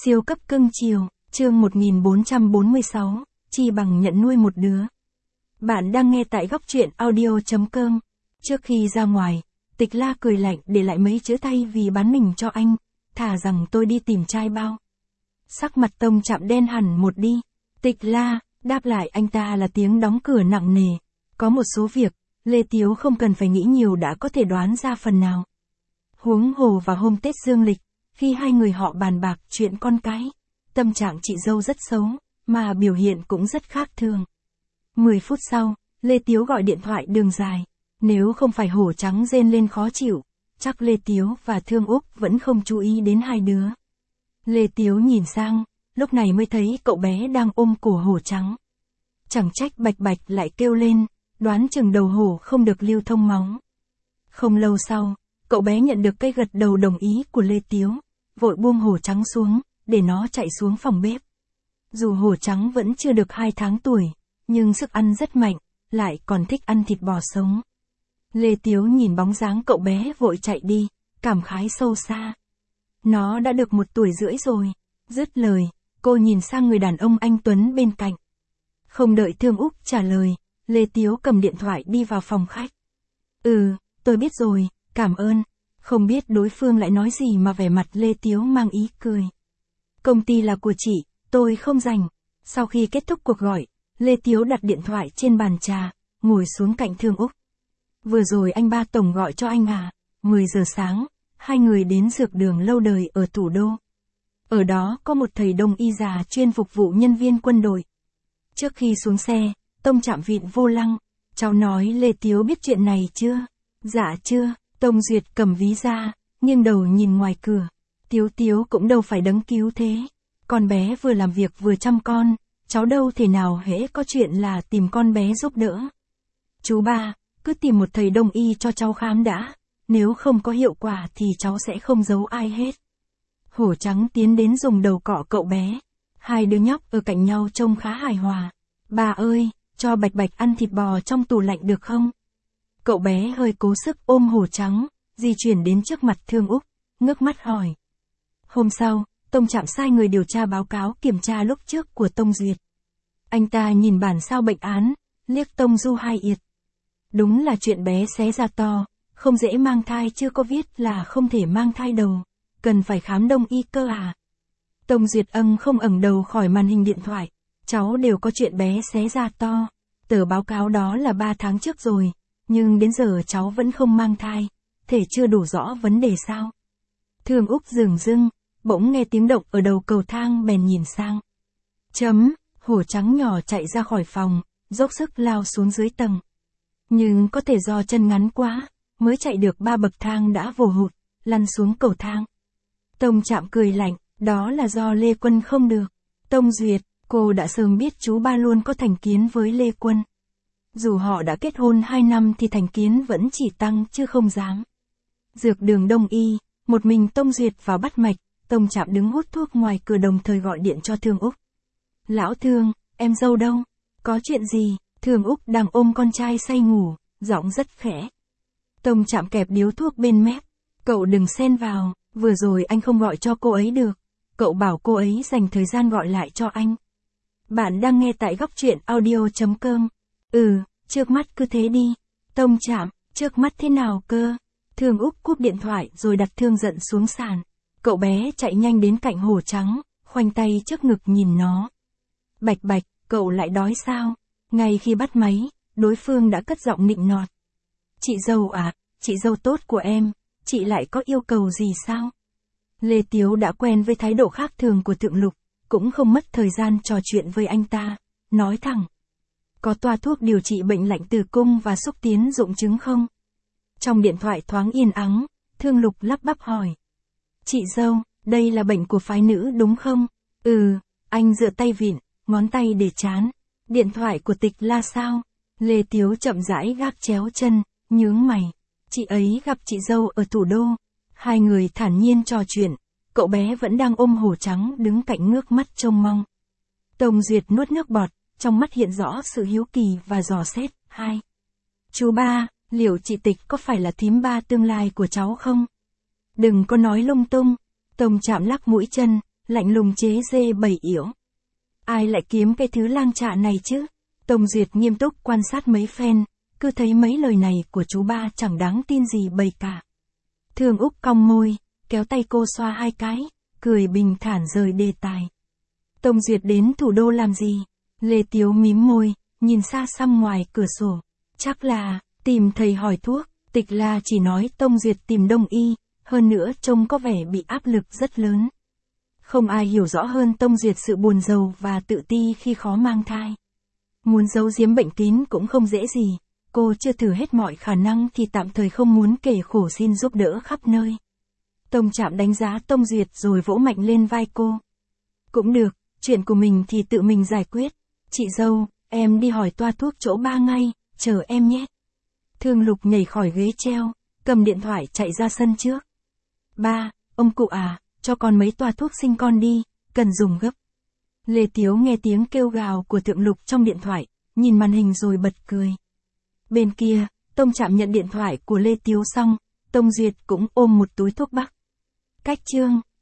Siêu cấp cưng chiều, chương 1446, chi bằng nhận nuôi một đứa. Bạn đang nghe tại góc truyện audio.com. Trước khi ra ngoài, Tịch La cười lạnh để lại mấy chữ thay vì bán mình cho anh, thà rằng tôi đi tìm trai bao. Sắc mặt Tông Trạm đen hẳn một đi. Tịch La, đáp lại anh ta là tiếng đóng cửa nặng nề. Có một số việc, Lê Tiếu không cần phải nghĩ nhiều đã có thể đoán ra phần nào. Huống hồ vào hôm Tết dương lịch, khi hai người họ bàn bạc chuyện con cái, tâm trạng chị dâu rất xấu, mà biểu hiện cũng rất khác thường. 10 phút sau, Lê Tiếu gọi điện thoại đường dài. Nếu không phải hổ trắng rên lên khó chịu, chắc Lê Tiếu và Thương Úc vẫn không chú ý đến hai đứa. Lê Tiếu nhìn sang, lúc này mới thấy cậu bé đang ôm cổ hổ trắng. Chẳng trách Bạch Bạch lại kêu lên, đoán chừng đầu hổ không được lưu thông máu. Không lâu sau, cậu bé nhận được cái gật đầu đồng ý của Lê Tiếu, vội buông hổ trắng xuống, để nó chạy xuống phòng bếp. Dù hổ trắng vẫn chưa được 2 tháng tuổi, nhưng sức ăn rất mạnh, lại còn thích ăn thịt bò sống. Lê Tiếu nhìn bóng dáng cậu bé vội chạy đi, cảm khái sâu xa. Nó đã được 1 tuổi rưỡi rồi. Dứt lời, cô nhìn sang người đàn ông anh Tuấn bên cạnh. Không đợi Thương Úc trả lời, Lê Tiếu cầm điện thoại đi vào phòng khách. Tôi biết rồi, cảm ơn. Không biết đối phương lại nói gì mà vẻ mặt Lê Tiếu mang ý cười. Công ty là của chị, tôi không rảnh. Sau khi kết thúc cuộc gọi, Lê Tiếu đặt điện thoại trên bàn trà, ngồi xuống cạnh Thương Úc. Vừa rồi anh ba tổng gọi cho anh à? 10 giờ sáng, hai người đến dược đường lâu đời ở thủ đô. Ở đó có một thầy đông y già chuyên phục vụ nhân viên quân đội. Trước khi xuống xe, Tông Trạm vịn vô lăng. Cháu nói Lê Tiếu biết chuyện này chưa? Dạ chưa. Tông Duyệt cầm ví ra, nghiêng đầu nhìn ngoài cửa. Tiếu cũng đâu phải đấng cứu thế. Con bé vừa làm việc vừa chăm con, cháu đâu thể nào hễ có chuyện là tìm con bé giúp đỡ. Chú ba, cứ tìm một thầy đông y cho cháu khám đã. Nếu không có hiệu quả thì cháu sẽ không giấu ai hết. Hổ trắng tiến đến dùng đầu cọ cậu bé. Hai đứa nhóc ở cạnh nhau trông khá hài hòa. Bà ơi, cho Bạch Bạch ăn thịt bò trong tủ lạnh được không? Cậu bé hơi cố sức ôm hổ trắng, di chuyển đến trước mặt Thương Úc, ngước mắt hỏi. Hôm sau, Tông Trạm sai người điều tra báo cáo kiểm tra lúc trước của Tông Duyệt. Anh ta nhìn bản sao bệnh án, liếc Tông Du hai yệt. Đúng là chuyện bé xé ra to, không dễ mang thai, chưa có viết là không thể mang thai đầu, cần phải khám đông y cơ à. Tông Duyệt không ẩn đầu khỏi màn hình điện thoại, cháu đều có chuyện bé xé ra to, tờ báo cáo đó là 3 tháng trước rồi, nhưng đến giờ cháu vẫn không mang thai, thể chưa đủ rõ vấn đề sao. Thương Úc dửng dưng, bỗng nghe tiếng động ở đầu cầu thang bèn nhìn sang. Hổ trắng nhỏ chạy ra khỏi phòng, dốc sức lao xuống dưới tầng. Nhưng có thể do chân ngắn quá, mới chạy được 3 bậc thang đã vồ hụt, lăn xuống cầu thang. Tông Trạm cười lạnh, đó là do Lê Quân không được. Tông Duyệt, cô đã sớm biết chú ba luôn có thành kiến với Lê Quân. Dù họ đã kết hôn 2 năm thì thành kiến vẫn chỉ tăng chứ không giảm. Dược đường đông y, một mình Tông Duyệt vào bắt mạch, Tông Trạm đứng hút thuốc ngoài cửa đồng thời gọi điện cho Thương Úc. Lão Thương, em dâu đâu? Có chuyện gì? Thương Úc đang ôm con trai say ngủ, giọng rất khẽ. Tông Trạm kẹp điếu thuốc bên mép. Cậu đừng xen vào, vừa rồi anh không gọi cho cô ấy được. Cậu bảo cô ấy dành thời gian gọi lại cho anh. Bạn đang nghe tại góc truyện audio.com. Trước mắt cứ thế đi. Tông Trạm, trước mắt thế nào cơ? Thương Úc cúp điện thoại rồi đặt thương giận xuống sàn. Cậu bé chạy nhanh đến cạnh hổ trắng, khoanh tay trước ngực nhìn nó. Bạch Bạch, cậu lại đói sao? Ngay khi bắt máy, đối phương đã cất giọng nịnh nọt. Chị dâu à, chị dâu tốt của em, chị lại có yêu cầu gì sao? Lê Tiếu đã quen với thái độ khác thường của Thượng Lục, cũng không mất thời gian trò chuyện với anh ta, nói thẳng. Có toa thuốc điều trị bệnh lạnh tử cung và xúc tiến dụng trứng không? Trong điện thoại thoáng yên ắng, Thương Lục lắp bắp hỏi. Chị dâu, đây là bệnh của phái nữ đúng không? Anh dựa tay vịn, ngón tay để trán. Điện thoại của Tịch La sao? Lê Tiếu chậm rãi gác chéo chân, nhướng mày. Chị ấy gặp chị dâu ở thủ đô. Hai người thản nhiên trò chuyện, cậu bé vẫn đang ôm hổ trắng đứng cạnh ngước mắt trông mong. Tông Duyệt nuốt nước bọt, trong mắt hiện rõ sự hiếu kỳ và dò xét. Chú ba, liệu chị Tịch có phải là thím ba tương lai của cháu không? Đừng có nói lung tung. Tông Trạm lắc mũi chân, lạnh lùng chế dê bầy yểu. Ai lại kiếm cái thứ lang trạ này chứ? Tông Duyệt nghiêm túc quan sát mấy phen, cứ thấy mấy lời này của chú ba chẳng đáng tin gì bầy cả. Thương Úc cong môi, kéo tay cô xoa hai cái, cười bình thản rời đề tài. Tông Duyệt đến thủ đô làm gì? Lê Tiếu mím môi, nhìn xa xăm ngoài cửa sổ. Chắc là, tìm thầy hỏi thuốc. Tịch La chỉ nói Tông Duyệt tìm đông y, hơn nữa trông có vẻ bị áp lực rất lớn. Không ai hiểu rõ hơn Tông Duyệt sự buồn rầu và tự ti khi khó mang thai. Muốn giấu giếm bệnh kín cũng không dễ gì, cô chưa thử hết mọi khả năng thì tạm thời không muốn kể khổ xin giúp đỡ khắp nơi. Tông Trạm đánh giá Tông Duyệt rồi vỗ mạnh lên vai cô. Cũng được, chuyện của mình thì tự mình giải quyết. Chị dâu, em đi hỏi toa thuốc chỗ ba ngay, chờ em nhé. Thương Lục nhảy khỏi ghế treo, cầm điện thoại chạy ra sân trước. Ba, ông cụ à, cho con mấy toa thuốc sinh con đi, cần dùng gấp. Lê Tiếu nghe tiếng kêu gào của Thượng Lục trong điện thoại, nhìn màn hình rồi bật cười. Bên kia, Tông Trạm nhận điện thoại của Lê Tiếu xong, Tông Duyệt cũng ôm một túi thuốc bắc. Cách chương